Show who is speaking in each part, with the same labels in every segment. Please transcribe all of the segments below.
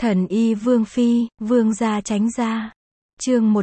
Speaker 1: Thần y Vương Phi, Vương gia tránh ra. Chương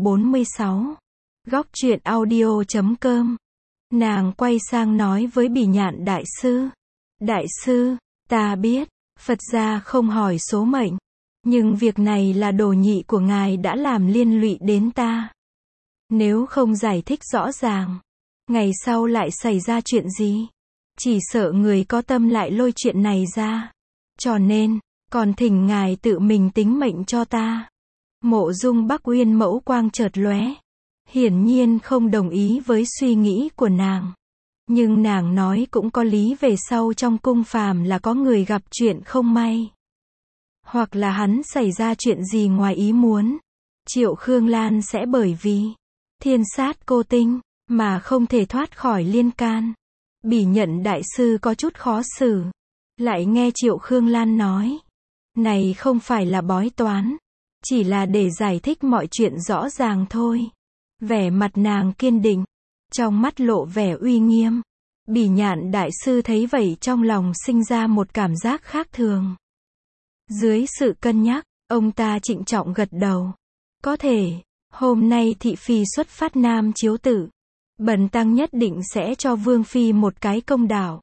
Speaker 1: 146. Góc truyện audio.com. Nàng quay sang nói với Bỉ Nhạn đại sư. Đại sư, ta biết, Phật gia không hỏi số mệnh. Nhưng việc này là đồ nhị của ngài đã làm liên lụy đến ta. Nếu không giải thích rõ ràng, ngày sau lại xảy ra chuyện gì? Chỉ sợ người có tâm lại lôi chuyện này ra. Cho nên, còn thỉnh ngài tự mình tính mệnh cho ta. Mộ Dung Bắc Uyên mẫu quang chợt lóe. Hiển nhiên không đồng ý với suy nghĩ của nàng. Nhưng nàng nói cũng có lý, về sau trong cung phàm là có người gặp chuyện không may. Hoặc là hắn xảy ra chuyện gì ngoài ý muốn. Triệu Khương Lan sẽ bởi vì thiên sát cô tinh mà không thể thoát khỏi liên can. Bỉ Nhận đại sư có chút khó xử. Lại nghe Triệu Khương Lan nói. Này không phải là bói toán. Chỉ là để giải thích mọi chuyện rõ ràng thôi. Vẻ mặt nàng kiên định. Trong mắt lộ vẻ uy nghiêm. Bỉ Nhạn đại sư thấy vậy trong lòng sinh ra một cảm giác khác thường. Dưới sự cân nhắc, ông ta trịnh trọng gật đầu. Có thể, hôm nay thị phi xuất phát nam chiếu tử. Bần tăng nhất định sẽ cho Vương Phi một cái công đạo.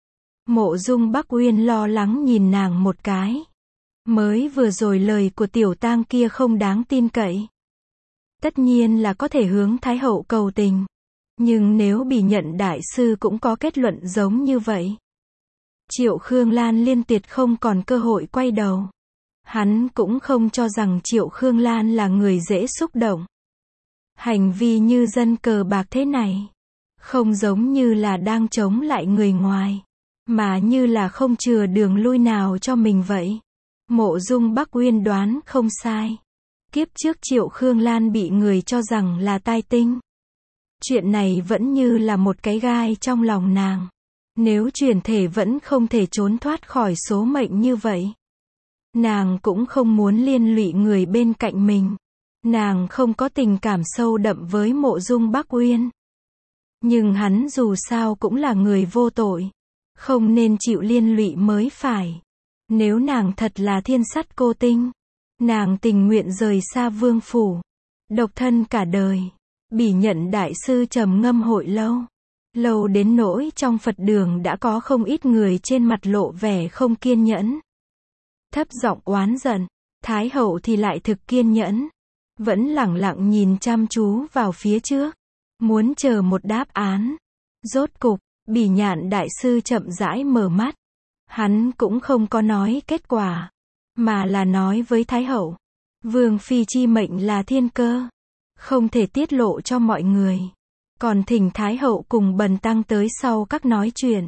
Speaker 1: Mộ Dung Bắc Uyên lo lắng nhìn nàng một cái. Mới vừa rồi lời của tiểu tang kia không đáng tin cậy. Tất nhiên là có thể hướng Thái Hậu cầu tình. Nhưng nếu Bỉ Nhận đại sư cũng có kết luận giống như vậy. Triệu Khương Lan liên tuyệt không còn cơ hội quay đầu. Hắn cũng không cho rằng Triệu Khương Lan là người dễ xúc động. Hành vi như dân cờ bạc thế này. Không giống như là đang chống lại người ngoài. Mà như là không chừa đường lui nào cho mình vậy. Mộ Dung Bắc Uyên đoán không sai. Kiếp trước Triệu Khương Lan bị người cho rằng là tai tinh. Chuyện này vẫn như là một cái gai trong lòng nàng. Nếu chuyển thể vẫn không thể trốn thoát khỏi số mệnh như vậy. Nàng cũng không muốn liên lụy người bên cạnh mình. Nàng không có tình cảm sâu đậm với Mộ Dung Bắc Uyên. Nhưng hắn dù sao cũng là người vô tội. Không nên chịu liên lụy mới phải. Nếu nàng thật là thiên sắt cô tinh. Nàng tình nguyện rời xa vương phủ. Độc thân cả đời. Bỉ Nhận đại sư trầm ngâm hồi lâu. Lâu đến nỗi trong Phật đường đã có không ít người trên mặt lộ vẻ không kiên nhẫn. Thấp giọng oán giận. Thái Hậu thì lại thực kiên nhẫn. Vẫn lẳng lặng nhìn chăm chú vào phía trước. Muốn chờ một đáp án. Rốt cục, Bỉ Nhạn đại sư chậm rãi mở mắt. Hắn cũng không có nói kết quả. Mà là nói với Thái Hậu. Vương Phi chi mệnh là thiên cơ. Không thể tiết lộ cho mọi người. Còn thỉnh Thái Hậu cùng bần tăng tới sau các nói chuyện.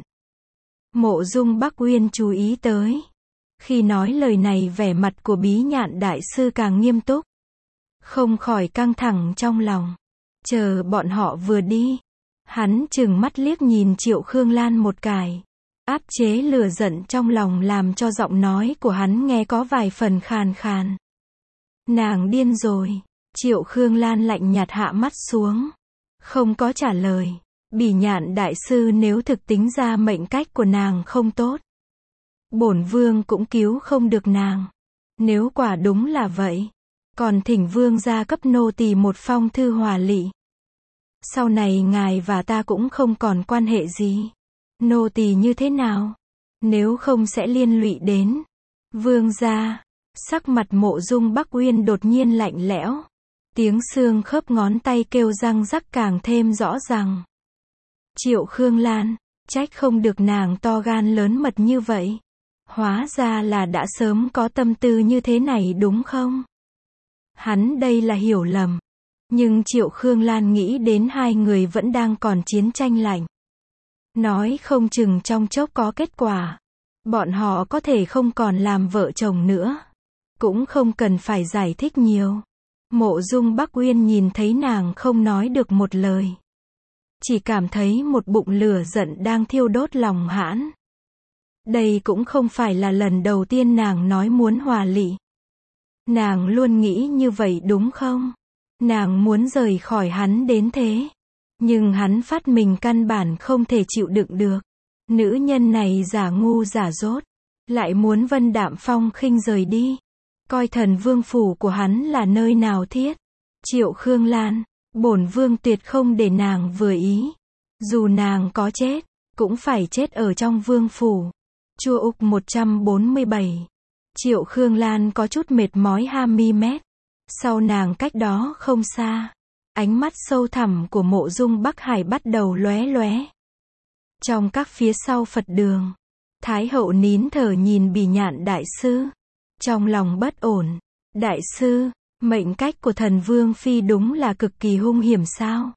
Speaker 1: Mộ Dung Bắc Uyên chú ý tới. Khi nói lời này vẻ mặt của Bỉ Nhạn đại sư càng nghiêm túc. Không khỏi căng thẳng trong lòng. Chờ bọn họ vừa đi. Hắn chừng mắt liếc nhìn Triệu Khương Lan một cái. Áp chế lửa giận trong lòng làm cho giọng nói của hắn nghe có vài phần khàn khàn. Nàng điên rồi. Triệu Khương Lan lạnh nhạt hạ mắt xuống. Không có trả lời. Bỉ Nhạn đại sư nếu thực tính ra mệnh cách của nàng không tốt. Bổn vương cũng cứu không được nàng. Nếu quả đúng là vậy. Còn thỉnh vương gia cấp nô tỳ một phong thư hòa lị. Sau này ngài và ta cũng không còn quan hệ gì. Nô tỳ như thế nào? Nếu không sẽ liên lụy đến. Vương gia. Sắc mặt Mộ Dung Bắc Uyên đột nhiên lạnh lẽo. Tiếng xương khớp ngón tay kêu răng rắc càng thêm rõ ràng. Triệu Khương Lan. Trách không được nàng to gan lớn mật như vậy. Hóa ra là đã sớm có tâm tư như thế này đúng không? Hắn đây là hiểu lầm. Nhưng Triệu Khương Lan nghĩ đến hai người vẫn đang còn chiến tranh lạnh. Nói không chừng trong chốc có kết quả. Bọn họ có thể không còn làm vợ chồng nữa. Cũng không cần phải giải thích nhiều. Mộ Dung Bắc Uyên nhìn thấy nàng không nói được một lời. Chỉ cảm thấy một bụng lửa giận đang thiêu đốt lòng hãn. Đây cũng không phải là lần đầu tiên nàng nói muốn hòa lị. Nàng luôn nghĩ như vậy đúng không? Nàng muốn rời khỏi hắn đến thế. Nhưng hắn phát mình căn bản không thể chịu đựng được. Nữ nhân này giả ngu giả dốt. Lại muốn Vân Đạm Phong khinh rời đi. coi Thần Vương phủ của hắn là nơi nào thiết. Triệu Khương Lan, bổn vương tuyệt không để nàng vừa ý. Dù nàng có chết, cũng phải chết ở trong vương phủ. Chua Úc 147. Triệu Khương Lan có chút mệt mỏi mi mét. Sau nàng cách đó không xa, ánh mắt sâu thẳm của Mộ Dung Bắc Hải bắt đầu lóe lóe. Trong các phía sau Phật đường, Thái hậu nín thở nhìn Bỉ Nhạn đại sư. Trong lòng bất ổn. Đại sư, mệnh cách của Thần Vương phi đúng là cực kỳ hung hiểm sao?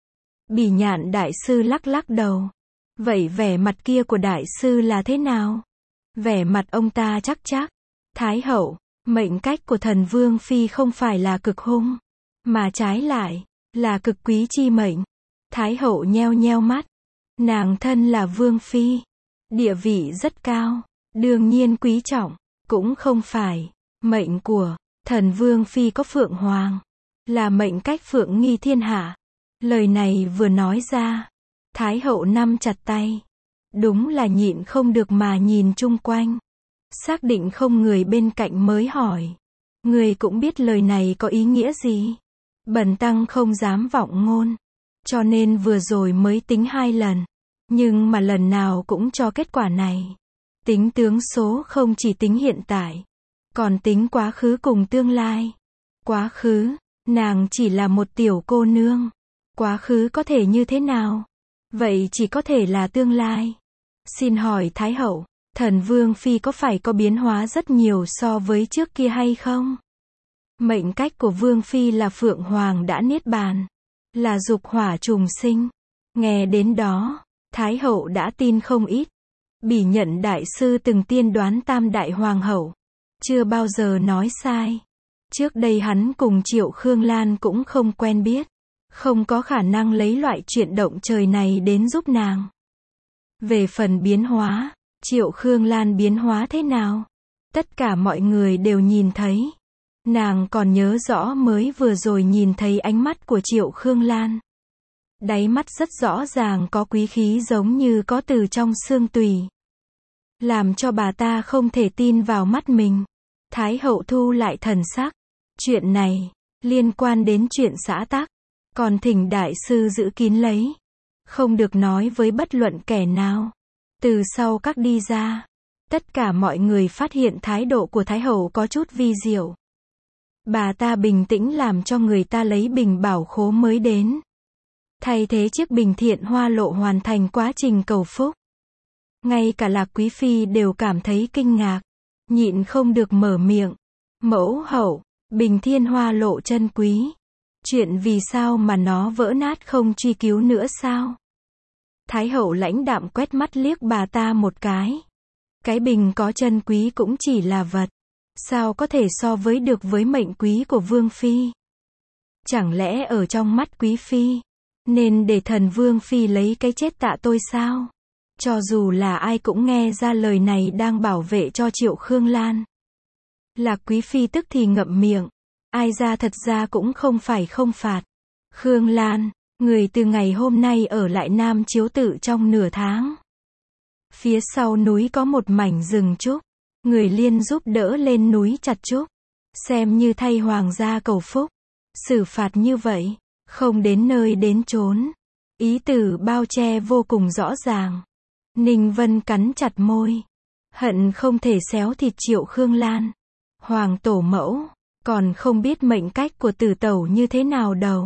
Speaker 1: Bỉ Nhạn đại sư lắc lắc đầu. Vậy vẻ mặt kia của đại sư là thế nào? Vẻ mặt ông ta chắc chắc. Thái hậu, mệnh cách của Thần Vương phi không phải là cực hung, mà trái lại là cực quý chi mệnh. Thái hậu nheo nheo mắt. Nàng thân là vương phi, địa vị rất cao, đương nhiên quý trọng. Cũng không phải. Mệnh của Thần Vương phi có phượng hoàng, là mệnh cách phượng nghi thiên hạ. Lời này vừa nói ra, Thái hậu nắm chặt tay. Đúng là nhịn không được mà nhìn chung quanh. Xác định không người bên cạnh mới hỏi. Người cũng biết lời này có ý nghĩa gì? Bần tăng không dám vọng ngôn, cho nên vừa rồi mới tính 2 lần. Nhưng mà lần nào cũng cho kết quả này. Tính tướng số không chỉ tính hiện tại, còn tính quá khứ cùng tương lai. Quá khứ, nàng chỉ là một tiểu cô nương. Quá khứ có thể như thế nào? Vậy chỉ có thể là tương lai. Xin hỏi Thái hậu, Thần Vương phi có phải có biến hóa rất nhiều so với trước kia hay không? Mệnh cách của Vương phi là Phượng Hoàng đã niết bàn, là dục hỏa trùng sinh. Nghe đến đó, Thái hậu đã tin không ít. Bỉ Nhạn đại sư từng tiên đoán Tam đại hoàng hậu, chưa bao giờ nói sai. Trước đây hắn cùng Triệu Khương Lan cũng không quen biết, không có khả năng lấy loại chuyện động trời này đến giúp nàng. Về phần biến hóa, Triệu Khương Lan biến hóa thế nào? Tất cả mọi người đều nhìn thấy. Nàng còn nhớ rõ mới vừa rồi nhìn thấy ánh mắt của Triệu Khương Lan. Đáy mắt rất rõ ràng có quý khí giống như có từ trong xương tủy. Làm cho bà ta không thể tin vào mắt mình. Thái hậu thu lại thần sắc. Chuyện này, liên quan đến chuyện xã tắc. Còn thỉnh đại sư giữ kín lấy. Không được nói với bất luận kẻ nào. Từ sau các đi ra, tất cả mọi người phát hiện thái độ của Thái hậu có chút vi diệu. Bà ta bình tĩnh làm cho người ta lấy bình bảo khố mới đến. Thay thế chiếc bình thiện hoa lộ hoàn thành quá trình cầu phúc. Ngay cả Lạc Quý Phi đều cảm thấy kinh ngạc. Nhịn không được mở miệng. Mẫu hậu, bình thiên hoa lộ chân quý. Chuyện vì sao mà nó vỡ nát không truy cứu nữa sao? Thái hậu lãnh đạm quét mắt liếc bà ta một cái. Cái bình có chân quý cũng chỉ là vật. Sao có thể so với được với mệnh quý của Vương Phi? Chẳng lẽ ở trong mắt Quý Phi, nên để Thần Vương Phi lấy cái chết tạ tôi sao? Cho dù là ai cũng nghe ra lời này đang bảo vệ cho Triệu Khương Lan. Lạc Quý Phi tức thì ngậm miệng. Ai ra thật ra cũng không phải không phạt. Khương Lan, người từ ngày hôm nay ở lại Nam Chiếu Tự trong nửa tháng. Phía sau núi có một mảnh rừng trúc. Người liên giúp đỡ lên núi chặt trúc. Xem như thay hoàng gia cầu phúc. Xử phạt như vậy, không đến nơi đến chốn. Ý tử bao che vô cùng rõ ràng. Ninh Vân cắn chặt môi. Hận không thể xéo thịt Triệu Khương Lan. Hoàng tổ mẫu, còn không biết mệnh cách của Tử tẩu như thế nào đâu.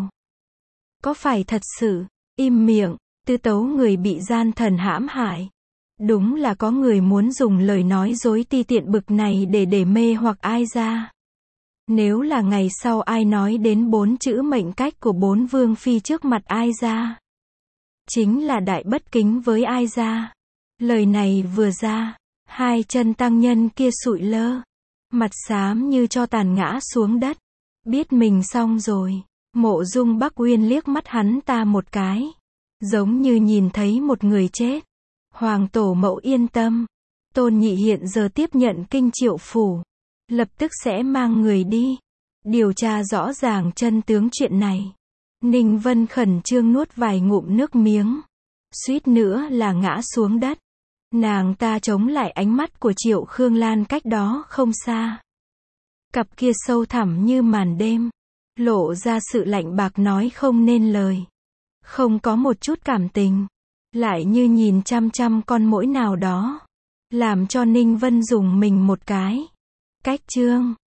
Speaker 1: Có phải thật sự, im miệng, Tư tấu người bị gian thần hãm hại. Đúng là có người muốn dùng lời nói dối ti tiện bực này để mê hoặc ai ra. Nếu là ngày sau ai nói đến 4 chữ mệnh cách của 4 vương phi trước mặt ai ra, chính là đại bất kính với ai ra. Lời này vừa ra, 2 chân tăng nhân kia sụi lơ, mặt xám như cho tàn ngã xuống đất. Biết mình xong rồi, Mộ Dung Bắc Uyên liếc mắt hắn ta một cái, giống như nhìn thấy một người chết. Hoàng tổ mẫu yên tâm, Tôn Nhị hiện giờ tiếp nhận kinh Triệu phủ, lập tức sẽ mang người đi, điều tra rõ ràng chân tướng chuyện này. Ninh Vân khẩn trương nuốt vài ngụm nước miếng, suýt nữa là ngã xuống đất. Nàng ta chống lại ánh mắt của Triệu Khương Lan cách đó không xa. Cặp kia sâu thẳm như màn đêm, lộ ra sự lạnh bạc nói không nên lời. Không có một chút cảm tình, lại như nhìn chăm chăm con muỗi nào đó, làm cho Ninh Vân dùng mình một cái. Cách chương